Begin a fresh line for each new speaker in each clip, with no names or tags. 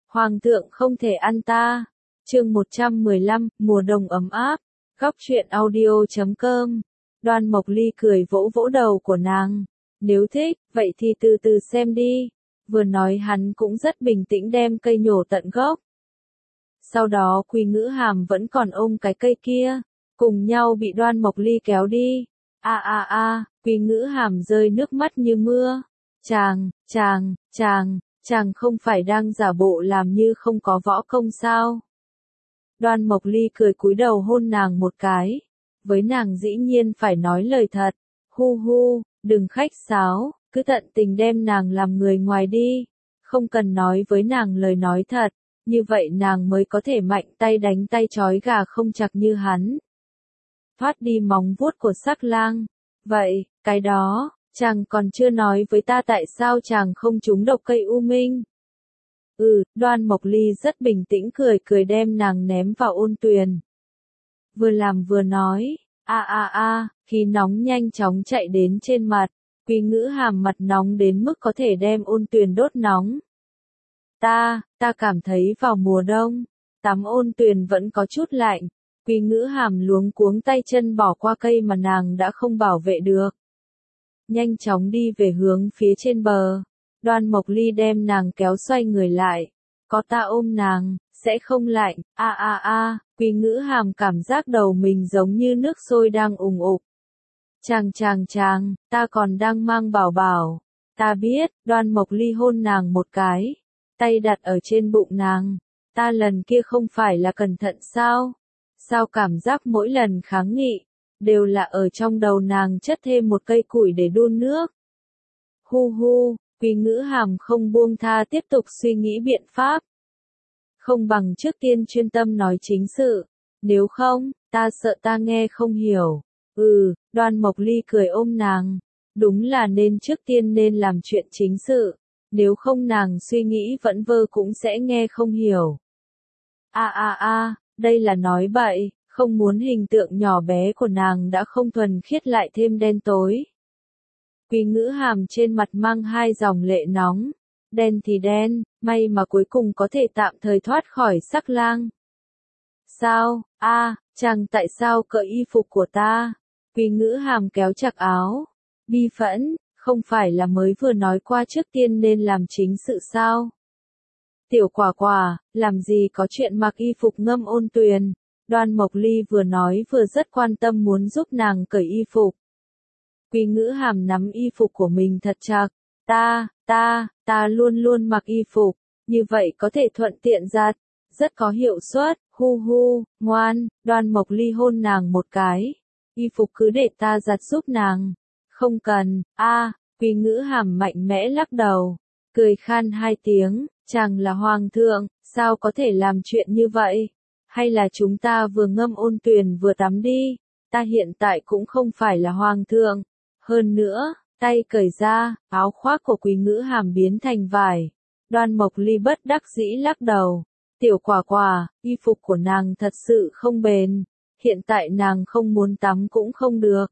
Hoàng thượng không thể ăn ta. Chương 115, mùa đông ấm áp. Góc truyện audio.com. Đoan Mộc Ly cười vỗ vỗ đầu của nàng. Nếu thích, vậy thì từ từ xem đi. Vừa nói hắn cũng rất bình tĩnh đem cây nhổ tận gốc. Sau đó Quý Ngữ Hàm vẫn còn ôm cái cây kia, cùng nhau bị Đoan Mộc Ly kéo đi. Quý Ngữ Hàm rơi nước mắt như mưa. Chàng không phải đang giả bộ làm như không có võ công sao? Đoan Mộc Ly cười cúi đầu hôn nàng một cái. Với nàng dĩ nhiên phải nói lời thật. Hu, đừng khách sáo, cứ tận tình đem nàng làm người ngoài đi. Không cần nói với nàng lời nói thật, như vậy nàng mới có thể mạnh tay đánh tay trói gà không chặt như hắn. Thoát đi móng vuốt của Sắc Lang. Vậy, cái đó, chàng còn chưa nói với ta tại sao chàng không trúng độc cây u minh. Đoan Mộc Ly rất bình tĩnh cười đem nàng ném vào ôn tuyền. Vừa làm vừa nói, khí nóng nhanh chóng chạy đến trên mặt, Quý Ngữ Hàm mặt nóng đến mức có thể đem ôn tuyền đốt nóng. Ta cảm thấy vào mùa đông, tắm ôn tuyền vẫn có chút lạnh, Quý Ngữ Hàm luống cuống tay chân bỏ qua cây mà nàng đã không bảo vệ được. Nhanh chóng đi về hướng phía trên bờ. Đoan Mộc Ly đem nàng kéo xoay người lại. Có ta ôm nàng, sẽ không lạnh. Quý Ngữ Hàm cảm giác đầu mình giống như nước sôi đang ùng ục. Chàng, ta còn đang mang bảo bảo. Ta biết. Đoan Mộc Ly hôn nàng một cái, tay đặt ở trên bụng nàng. Ta lần kia không phải là cẩn thận sao? Sao cảm giác mỗi lần kháng nghị, đều là ở trong đầu nàng chất thêm một cây củi để đun nước. Hu, Quý Ngữ Hàm không buông tha tiếp tục suy nghĩ biện pháp. Không bằng trước tiên chuyên tâm nói chính sự, nếu không, ta sợ ta nghe không hiểu. Đoan Mộc Ly cười ôm nàng. Đúng là nên trước tiên nên làm chuyện chính sự, nếu không nàng suy nghĩ vẫn vơ cũng sẽ nghe không hiểu. Đây là nói bậy, không muốn hình tượng nhỏ bé của nàng đã không thuần khiết lại thêm đen tối. Quý Ngữ Hàm trên mặt mang hai dòng lệ nóng. Đen thì đen, may mà cuối cùng có thể tạm thời thoát khỏi Sắc Lang. Sao? Chàng tại sao cởi y phục của ta? Quý Ngữ Hàm kéo chặt áo. Bi phẫn, không phải là mới vừa nói qua trước tiên nên làm chính sự sao? Tiểu Quả, làm gì có chuyện mặc y phục ngâm ôn tuyền. Đoan Mộc Ly vừa nói vừa rất quan tâm muốn giúp nàng cởi y phục. Quý Ngữ Hàm nắm y phục của mình thật chặt. Ta luôn mặc y phục, như vậy có thể thuận tiện giặt, rất có hiệu suất. Hu, ngoan. Đoan Mộc Ly hôn nàng một cái. Y phục cứ để ta giặt giúp nàng. Không cần. Quý Ngữ Hàm mạnh mẽ lắc đầu, cười khan hai tiếng. Chàng là hoàng thượng, sao có thể làm chuyện như vậy? Hay là chúng ta vừa ngâm ôn tuyền vừa tắm đi? Ta hiện tại cũng không phải là hoàng thượng. Hơn nữa, tay cởi ra, áo khoác của Quý Ngữ Hàm biến thành vải. Đoan Mộc Ly bất đắc dĩ lắc đầu. Tiểu Quả, y phục của nàng thật sự không bền. Hiện tại nàng không muốn tắm cũng không được.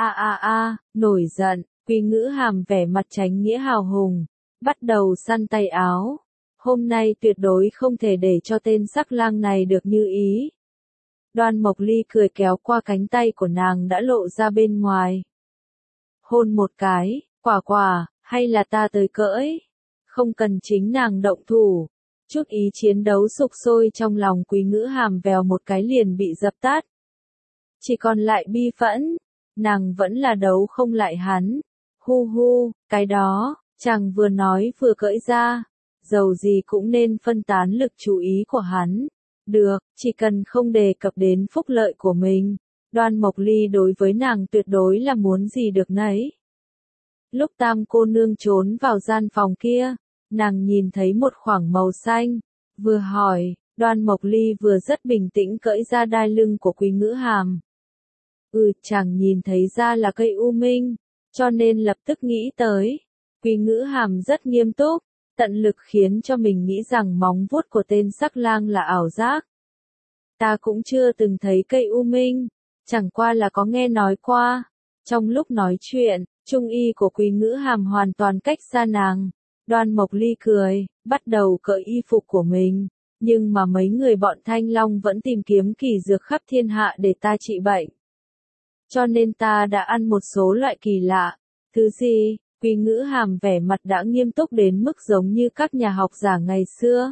Nổi giận, Quý Ngữ Hàm vẻ mặt tránh nghĩa hào hùng, bắt đầu săn tay áo. Hôm nay tuyệt đối không thể để cho tên Sắc Lang này được như ý. Đoan Mộc Ly cười kéo qua cánh tay của nàng đã lộ ra bên ngoài. Hôn một cái. Quả, hay là ta tới cỡi? Không cần chính nàng động thủ. Chút ý chiến đấu sục sôi trong lòng Quý Ngữ Hàm vèo một cái liền bị dập tắt. Chỉ còn lại bi phẫn. Nàng vẫn là đấu không lại hắn. Hu, cái đó, chàng vừa nói vừa cỡi ra. Dầu gì cũng nên phân tán lực chú ý của hắn. Được, chỉ cần không đề cập đến phúc lợi của mình. Đoan Mộc Ly đối với nàng tuyệt đối là muốn gì được nấy. Lúc Tam cô nương trốn vào gian phòng kia, nàng nhìn thấy một khoảng màu xanh, vừa hỏi. Đoan Mộc Ly vừa rất bình tĩnh cởi ra đai lưng của Quý Ngữ Hàm. Chàng nhìn thấy ra là cây u minh, cho nên lập tức nghĩ tới. Quý Ngữ Hàm rất nghiêm túc, tận lực khiến cho mình nghĩ rằng móng vuốt của tên Sắc Lang là ảo giác. Ta cũng chưa từng thấy cây u minh, chẳng qua là có nghe nói qua. Trong lúc nói chuyện, trung y của Quý Ngữ Hàm hoàn toàn cách xa nàng. Đoan Mộc Ly cười, bắt đầu cởi y phục của mình. Nhưng mà mấy người bọn Thanh Long vẫn tìm kiếm kỳ dược khắp thiên hạ để ta trị bệnh. Cho nên ta đã ăn một số loại kỳ lạ. Thứ gì? Quý Ngữ Hàm vẻ mặt đã nghiêm túc đến mức giống như các nhà học giả ngày xưa.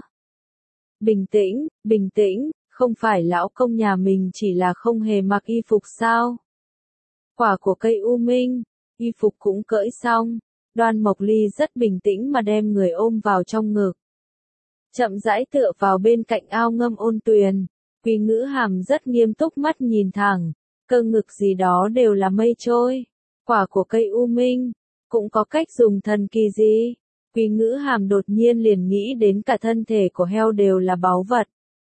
Bình tĩnh, không phải lão công nhà mình chỉ là không hề mặc y phục sao? Quả của cây u minh, y phục cũng cởi xong. Đoan Mộc Ly rất bình tĩnh mà đem người ôm vào trong ngực. Chậm rãi tựa vào bên cạnh ao ngâm ôn tuyền. Quý Ngữ Hàm rất nghiêm túc mắt nhìn thẳng. Cơ ngực gì đó đều là mây trôi. Quả của cây u minh, cũng có cách dùng thần kỳ gì? Quý Ngữ Hàm đột nhiên liền nghĩ đến cả thân thể của heo đều là báu vật.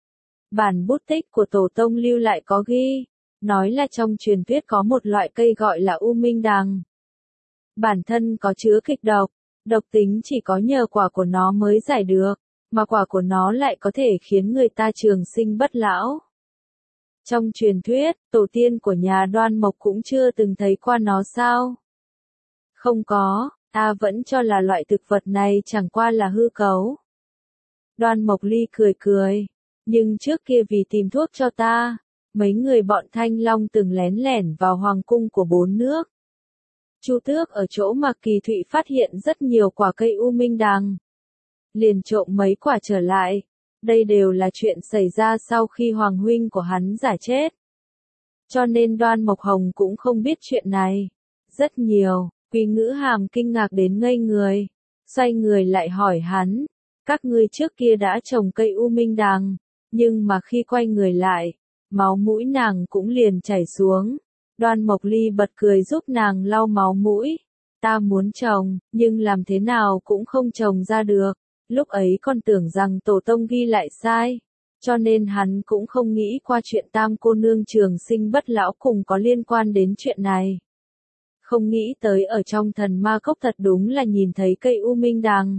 Bản bút tích của tổ tông lưu lại có ghi, nói là trong truyền thuyết có một loại cây gọi là u minh đằng. Bản thân có chứa kịch độc, độc tính chỉ có nhờ quả của nó mới giải được, mà quả của nó lại có thể khiến người ta trường sinh bất lão. Trong truyền thuyết, tổ tiên của nhà Đoan Mộc cũng chưa từng thấy qua nó sao? Không có, ta vẫn cho là loại thực vật này chẳng qua là hư cấu. Đoan Mộc Ly cười, nhưng trước kia vì tìm thuốc cho ta, mấy người bọn Thanh Long từng lén lẻn vào hoàng cung của bốn nước. Chu Tước ở chỗ mà Kỳ Thụy phát hiện rất nhiều quả cây u minh đằng. Liền trộm mấy quả trở lại. Đây đều là chuyện xảy ra sau khi hoàng huynh của hắn giả chết. Cho nên Đoan Mộc Hồng cũng không biết chuyện này. Rất nhiều, Quý Ngữ Hàm kinh ngạc đến ngây người. Xoay người lại hỏi hắn, các ngươi trước kia đã trồng cây u minh đằng, nhưng mà khi quay người lại, máu mũi nàng cũng liền chảy xuống. Đoan Mộc Ly bật cười giúp nàng lau máu mũi. Ta muốn trồng, nhưng làm thế nào cũng không trồng ra được. Lúc ấy còn tưởng rằng tổ tông ghi lại sai, cho nên hắn cũng không nghĩ qua chuyện tam cô nương trường sinh bất lão cùng có liên quan đến chuyện này. Không nghĩ tới ở trong thần ma cốc thật đúng là nhìn thấy cây u minh đằng.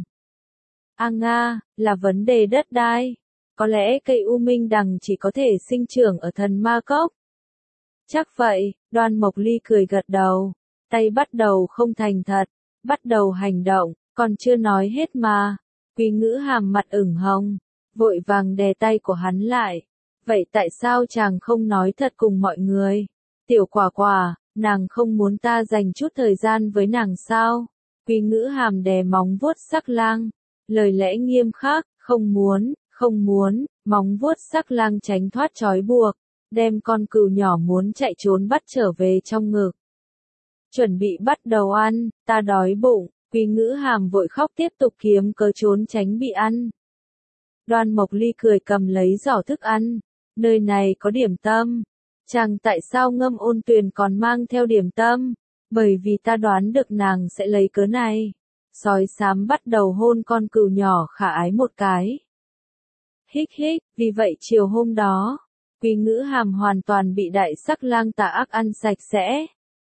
A Nga, là vấn đề đất đai. Có lẽ cây u minh đằng chỉ có thể sinh trưởng ở thần ma cốc. Chắc vậy, Đoan Mộc Ly cười gật đầu. Tay bắt đầu không thành thật, bắt đầu hành động, còn chưa nói hết mà. Quý Ngữ Hàm mặt ửng hồng, vội vàng đè tay của hắn lại. Vậy tại sao chàng không nói thật cùng mọi người? Tiểu Quả Quả, nàng không muốn ta dành chút thời gian với nàng sao? Quý Ngữ Hàm đè móng vuốt sắc lang, lời lẽ nghiêm khắc, không muốn, móng vuốt sắc lang tránh thoát trói buộc, đem con cừu nhỏ muốn chạy trốn bắt trở về trong ngực. Chuẩn bị bắt đầu ăn, ta đói bụng. Quý Ngữ Hàm vội khóc tiếp tục kiếm cớ trốn tránh bị ăn. Đoan Mộc Ly cười cầm lấy giỏ thức ăn. Nơi này có điểm tâm. Chàng tại sao ngâm ôn tuyền còn mang theo điểm tâm? Bởi vì ta đoán được nàng sẽ lấy cớ này. Sói xám bắt đầu hôn con cừu nhỏ khả ái một cái. Hích, vì vậy chiều hôm đó, Quý Ngữ Hàm hoàn toàn bị đại sắc lang tà ác ăn sạch sẽ.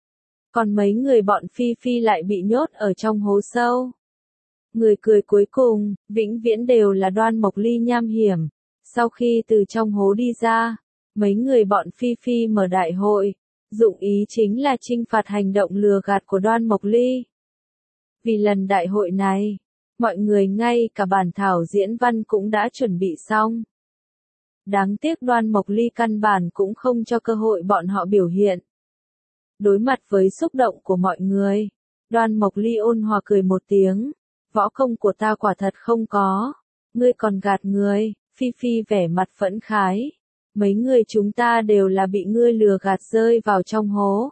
Còn mấy người bọn Phi Phi lại bị nhốt ở trong hố sâu. Người cười cuối cùng, vĩnh viễn đều là Đoan Mộc Ly nham hiểm. Sau khi từ trong hố đi ra, mấy người bọn Phi Phi mở đại hội, dụng ý chính là trinh phạt hành động lừa gạt của Đoan Mộc Ly. Vì lần đại hội này, mọi người ngay cả bản thảo diễn văn cũng đã chuẩn bị xong. Đáng tiếc Đoan Mộc Ly căn bản cũng không cho cơ hội bọn họ biểu hiện. Đối mặt với xúc động của mọi người, Đoan Mộc Ly ôn hòa cười một tiếng, võ công của ta quả thật không có, ngươi còn gạt người. Phi Phi vẻ mặt phẫn khái, mấy người chúng ta đều là bị ngươi lừa gạt rơi vào trong hố.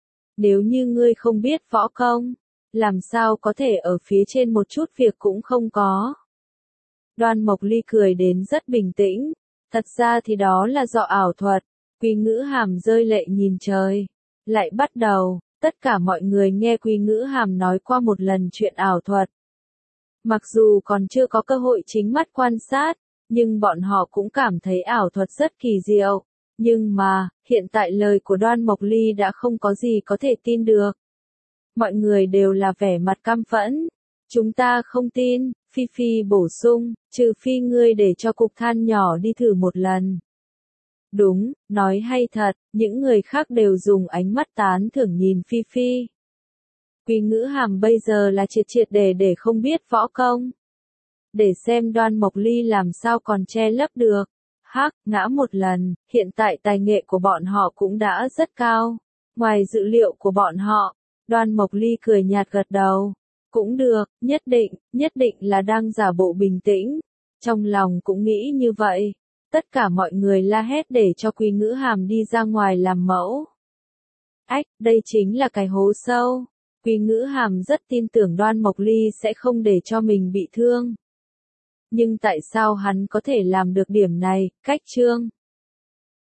Nếu như ngươi không biết võ công, làm sao có thể ở phía trên một chút việc cũng không có. Đoan Mộc Ly cười đến rất bình tĩnh, thật ra thì đó là do ảo thuật. Quý Ngữ Hàm rơi lệ nhìn trời. Lại bắt đầu, tất cả mọi người nghe Quý Ngữ Hàm nói qua một lần chuyện ảo thuật. Mặc dù còn chưa có cơ hội chính mắt quan sát, nhưng bọn họ cũng cảm thấy ảo thuật rất kỳ diệu. Nhưng mà, hiện tại lời của Đoan Mộc Ly đã không có gì có thể tin được. Mọi người đều là vẻ mặt căm phẫn. Chúng ta không tin, Phi Phi bổ sung, trừ phi ngươi để cho cục than nhỏ đi thử một lần. Đúng, nói hay thật, những người khác đều dùng ánh mắt tán thưởng nhìn Phi Phi. Quý Ngữ Hàm bây giờ là triệt triệt để không biết võ công. Để xem Đoan Mộc Ly làm sao còn che lấp được. Hắc, ngã một lần, hiện tại tài nghệ của bọn họ cũng đã rất cao. Ngoài dự liệu của bọn họ, Đoan Mộc Ly cười nhạt gật đầu. Cũng được, nhất định là đang giả bộ bình tĩnh. Trong lòng cũng nghĩ như vậy. Tất cả mọi người la hét để cho Quý Ngữ Hàm đi ra ngoài làm mẫu. Ách, đây chính là cái hố sâu. Quý Ngữ Hàm rất tin tưởng Đoan Mộc Ly sẽ không để cho mình bị thương. Nhưng tại sao hắn có thể làm được điểm này? Cách Trương